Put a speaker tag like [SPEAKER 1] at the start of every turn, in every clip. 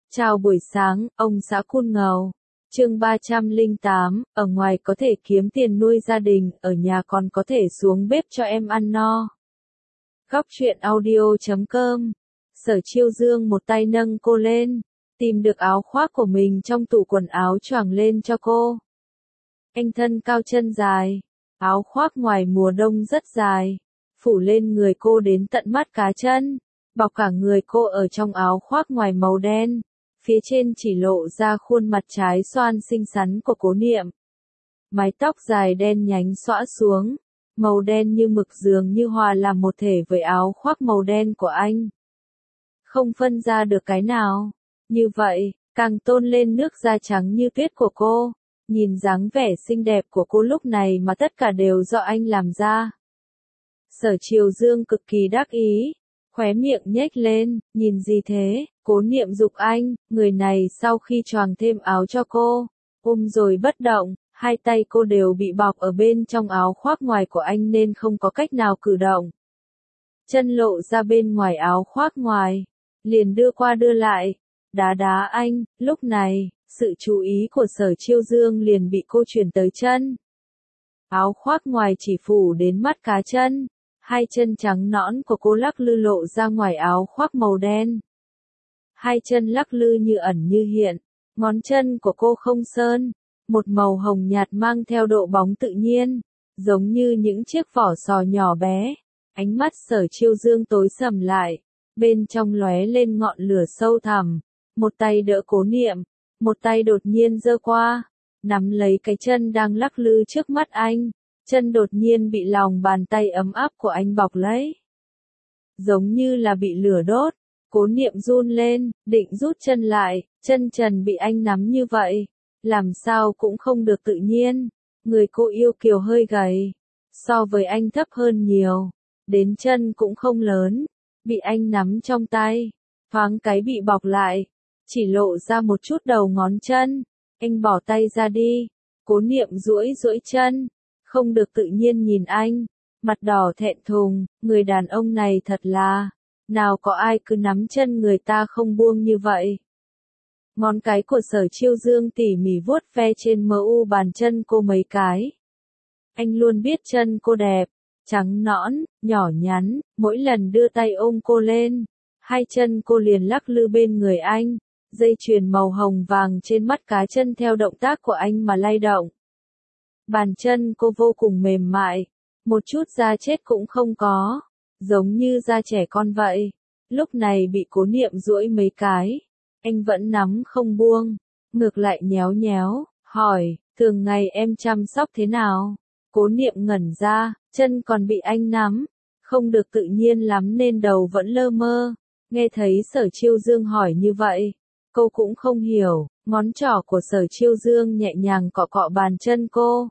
[SPEAKER 1] Chào buổi sáng, ông xã Cun Ngầu. Chương 308, ở ngoài có thể kiếm tiền nuôi gia đình, ở nhà còn có thể xuống bếp cho em ăn no. Góc truyện audio.com. Sở Chiêu Dương một tay nâng cô lên, tìm được áo khoác của mình trong tủ quần áo choàng lên cho cô. Anh thân cao chân dài, áo khoác ngoài mùa đông rất dài, phủ lên người cô đến tận mắt cá chân, bọc cả người cô ở trong áo khoác ngoài màu đen. Phía trên chỉ lộ ra khuôn mặt trái xoan xinh xắn của Cố Niệm. Mái tóc dài đen nhánh xõa xuống, màu đen như mực dường như hòa làm một thể với áo khoác màu đen của anh. Không phân ra được cái nào. Như vậy, càng tôn lên nước da trắng như tuyết của cô. Nhìn dáng vẻ xinh đẹp của cô lúc này mà tất cả đều do anh làm ra. Sở Chiêu Dương cực kỳ đắc ý, khóe miệng nhếch lên, nhìn gì thế? Cố Niệm giục anh, người này sau khi choàng thêm áo cho cô, ôm rồi bất động, hai tay cô đều bị bọc ở bên trong áo khoác ngoài của anh nên không có cách nào cử động. Chân lộ ra bên ngoài áo khoác ngoài, liền đưa qua đưa lại, đá anh, lúc này, sự chú ý của Sở Chiêu Dương liền bị cô chuyển tới chân. Áo khoác ngoài chỉ phủ đến mắt cá chân, hai chân trắng nõn của cô lắc lư lộ ra ngoài áo khoác màu đen. Hai chân lắc lư như ẩn như hiện, ngón chân của cô không sơn, một màu hồng nhạt mang theo độ bóng tự nhiên, giống như những chiếc vỏ sò nhỏ bé. Ánh mắt Sở Chiêu Dương tối sầm lại, bên trong lóe lên ngọn lửa sâu thẳm, một tay đỡ Cố Niệm, một tay đột nhiên giơ qua, nắm lấy cái chân đang lắc lư trước mắt anh, chân đột nhiên bị lòng bàn tay ấm áp của anh bọc lấy. Giống như là bị lửa đốt. Cố Niệm run lên, định rút chân lại, chân trần bị anh nắm như vậy, làm sao cũng không được tự nhiên. Người cô yêu kiều hơi gầy, so với anh thấp hơn nhiều, đến chân cũng không lớn, bị anh nắm trong tay, thoáng cái bị bọc lại, chỉ lộ ra một chút đầu ngón chân. Anh bỏ tay ra đi, Cố Niệm duỗi chân, không được tự nhiên nhìn anh, mặt đỏ thẹn thùng, người đàn ông này thật là... Nào có ai cứ nắm chân người ta không buông như vậy. Ngón cái của Sở Chiêu Dương tỉ mỉ vuốt ve trên mu bàn chân cô mấy cái. Anh luôn biết chân cô đẹp, trắng nõn, nhỏ nhắn, mỗi lần đưa tay ôm cô lên, hai chân cô liền lắc lư bên người anh, dây chuyền màu hồng vàng trên mắt cá chân theo động tác của anh mà lay động. Bàn chân cô vô cùng mềm mại, một chút da chết cũng không có. Giống như da trẻ con vậy. Lúc này bị Cố Niệm duỗi mấy cái, anh vẫn nắm không buông, ngược lại nhéo, hỏi, thường ngày em chăm sóc thế nào? Cố Niệm ngẩn ra, chân còn bị anh nắm, không được tự nhiên lắm nên đầu vẫn lơ mơ. Nghe thấy Sở Chiêu Dương hỏi như vậy, cô cũng không hiểu, ngón trỏ của Sở Chiêu Dương nhẹ nhàng cọ cọ bàn chân cô.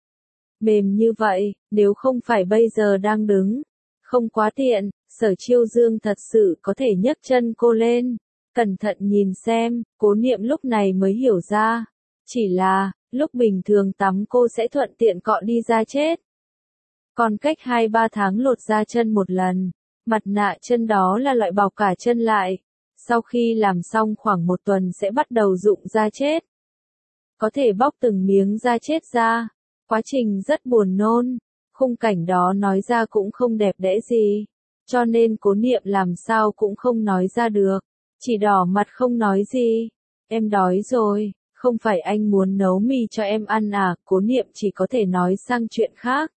[SPEAKER 1] Mềm như vậy, nếu không phải bây giờ đang đứng, không quá tiện, Sở Chiêu Dương thật sự có thể nhấc chân cô lên. Cẩn thận nhìn xem, Cố Niệm lúc này mới hiểu ra. Chỉ là, lúc bình thường tắm cô sẽ thuận tiện cọ đi da chết. Còn cách 2-3 tháng lột da chân một lần, mặt nạ chân đó là loại bọc cả chân lại. Sau khi làm xong khoảng 1 tuần sẽ bắt đầu rụng da chết. Có thể bóc từng miếng da chết ra. Quá trình rất buồn nôn. Khung cảnh đó nói ra cũng không đẹp đẽ gì, cho nên Cố Niệm làm sao cũng không nói ra được, chỉ đỏ mặt không nói gì. Em đói rồi, không phải anh muốn nấu mì cho em ăn à? Cố Niệm chỉ có thể nói sang chuyện khác.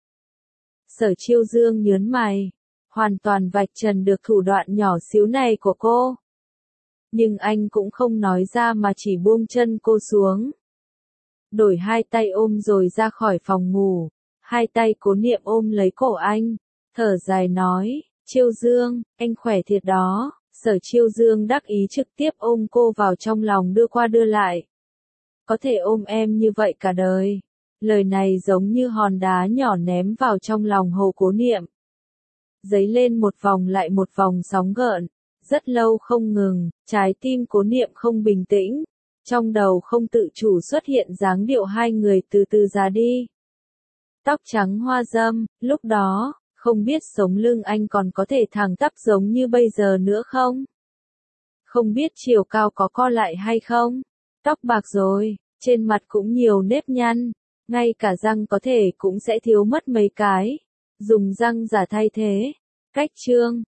[SPEAKER 1] Sở Chiêu Dương nhớn mày, hoàn toàn vạch trần được thủ đoạn nhỏ xíu này của cô. Nhưng anh cũng không nói ra mà chỉ buông chân cô xuống. Đổi hai tay ôm rồi ra khỏi phòng ngủ. Hai tay Cố Niệm ôm lấy cổ anh, thở dài nói, Chiêu Dương, anh khỏe thiệt đó. Sở Chiêu Dương đắc ý trực tiếp ôm cô vào trong lòng đưa qua đưa lại. Có thể ôm em như vậy cả đời. Lời này giống như hòn đá nhỏ ném vào trong lòng Hồ Cố Niệm. Dấy lên một vòng lại một vòng sóng gợn, rất lâu không ngừng, trái tim Cố Niệm không bình tĩnh. Trong đầu không tự chủ xuất hiện dáng điệu hai người từ từ già đi. Tóc trắng hoa râm, lúc đó, không biết sống lưng anh còn có thể thẳng tắp giống như bây giờ nữa không? Không biết chiều cao có co lại hay không? Tóc bạc rồi, trên mặt cũng nhiều nếp nhăn, ngay cả răng có thể cũng sẽ thiếu mất mấy cái. Dùng răng giả thay thế. Cách chương